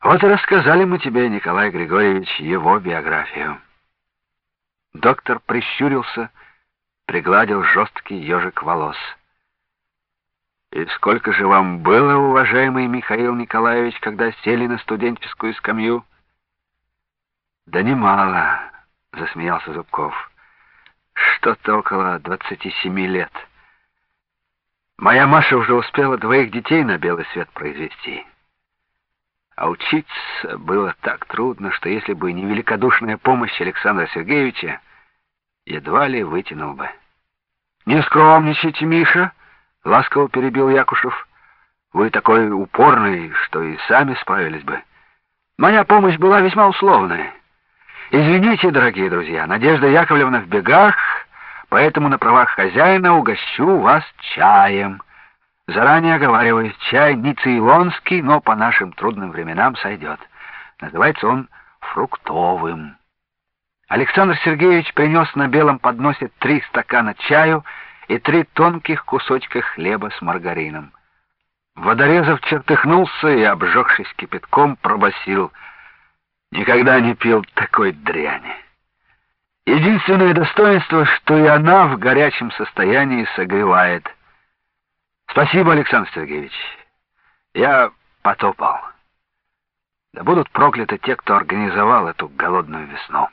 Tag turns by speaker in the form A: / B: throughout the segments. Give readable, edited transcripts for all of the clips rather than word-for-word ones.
A: Вот и рассказали мы тебе, Николай Григорьевич, его биографию. Доктор прищурился, пригладил жесткий ежик волос. И сколько же вам было, уважаемый Михаил Николаевич, когда сели на студенческую скамью? Да немало, засмеялся Зубков. Что-то около 27 лет. Моя Маша уже успела 2 детей на белый свет произвести. А учиться было так трудно, что если бы не великодушная помощь Александра Сергеевича, едва ли вытянул бы. «Не скромничайте, Миша!» — ласково перебил Якушев. «Вы такой упорный, что и сами справились бы. Моя помощь была весьма условная. Извините, дорогие друзья, Надежда Яковлевна в бегах, поэтому на правах хозяина угощу вас чаем. Заранее оговариваюсь, чай не цейлонский, но по нашим трудным временам сойдет. Называется он фруктовым». Александр Сергеевич принес на белом подносе 3 стакана чаю и 3 тонких кусочка хлеба с маргарином. Водорезов чертыхнулся и, обжегшись кипятком, пробасил: «Никогда не пил такой дряни. Единственное достоинство, что и она в горячем состоянии согревает. Спасибо, Александр Сергеевич. Я потопал. Да будут прокляты те, кто организовал эту голодную весну».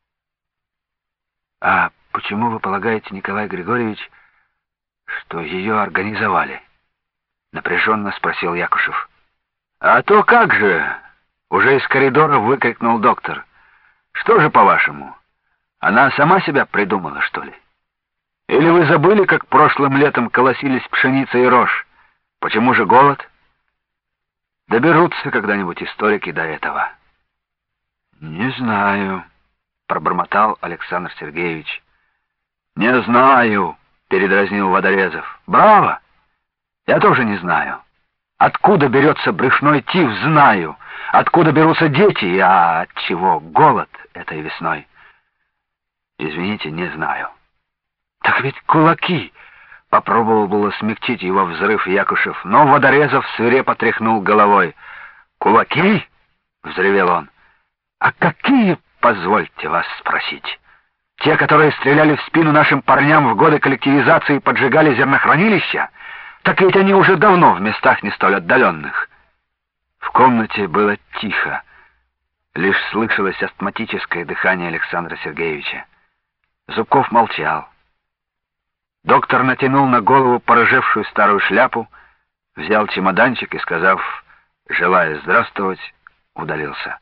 A: «А почему вы полагаете, Николай Григорьевич, что ее организовали?» — напряженно спросил Якушев. «А то как же!» — уже из коридора выкрикнул доктор. «Что же, по-вашему, она сама себя придумала, что ли? Или вы забыли, как прошлым летом колосились пшеница и рожь? Почему же голод? Доберутся когда-нибудь историки до этого». «Не знаю», — пробормотал Александр Сергеевич. «Не знаю», — передразнил Водорезов. «Браво! Я тоже не знаю. Откуда берется брюшной тиф, знаю. Откуда берутся дети, а от чего голод этой весной? Извините, не знаю». «Так ведь кулаки!» — попробовал было смягчить его взрыв Якушев, но Водорезов свирепо тряхнул головой. «Кулаки?» — взревел он. «А какие, позвольте вас спросить? Те, которые стреляли в спину нашим парням в годы коллективизации и поджигали зернохранилища? Так ведь они уже давно в местах не столь отдаленных». В комнате было тихо. Лишь слышалось астматическое дыхание Александра Сергеевича. Зубков молчал. Доктор натянул на голову порыжевшую старую шляпу, взял чемоданчик и, сказав «желая здравствовать», удалился.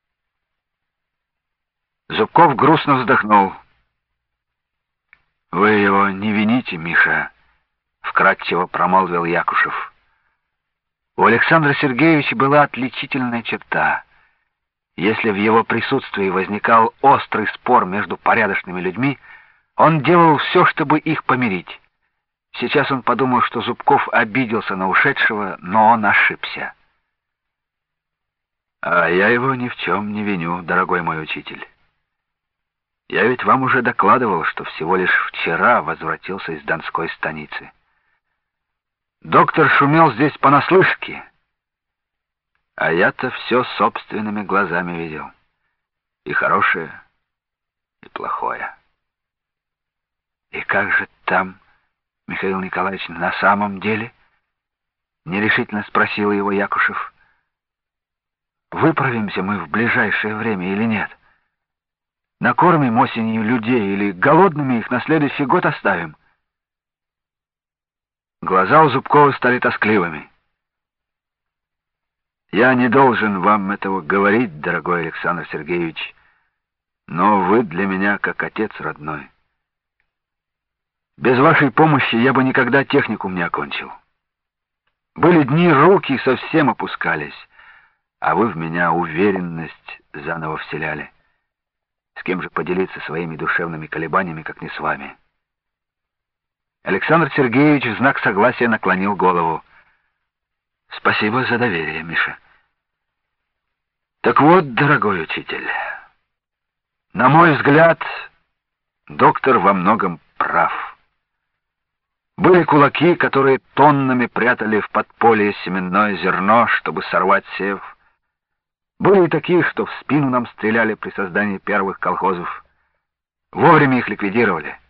A: Зубков грустно вздохнул. «Вы его не вините, Миша», — вкратчиво промолвил Якушев. У Александра Сергеевича была отличительная черта. Если в его присутствии возникал острый спор между порядочными людьми, он делал все, чтобы их помирить. Сейчас он подумал, что Зубков обиделся на ушедшего, но он ошибся. «А я его ни в чем не виню, дорогой мой учитель. Я ведь вам уже докладывал, что всего лишь вчера возвратился из Донской станицы. Доктор шумел здесь понаслышке, а я-то все собственными глазами видел. И хорошее, и плохое». «И как же там, Михаил Николаевич, на самом деле?» — нерешительно спросил его Якушев. «Выправимся мы в ближайшее время или нет? Накормим осенью людей или голодными их на следующий год оставим?» Глаза у Зубкова стали тоскливыми. «Я не должен вам этого говорить, дорогой Александр Сергеевич, но вы для меня как отец родной. Без вашей помощи я бы никогда техникум не окончил. Были дни, руки совсем опускались, а вы в меня уверенность заново вселяли. С кем же поделиться своими душевными колебаниями, как не с вами?» Александр Сергеевич в знак согласия наклонил голову. «Спасибо за доверие, Миша. Так вот, дорогой учитель, на мой взгляд, доктор во многом прав. Были кулаки, которые тоннами прятали в подполье семенное зерно, чтобы сорвать сев. Были и такие, что в спину нам стреляли при создании первых колхозов. Вовремя их ликвидировали.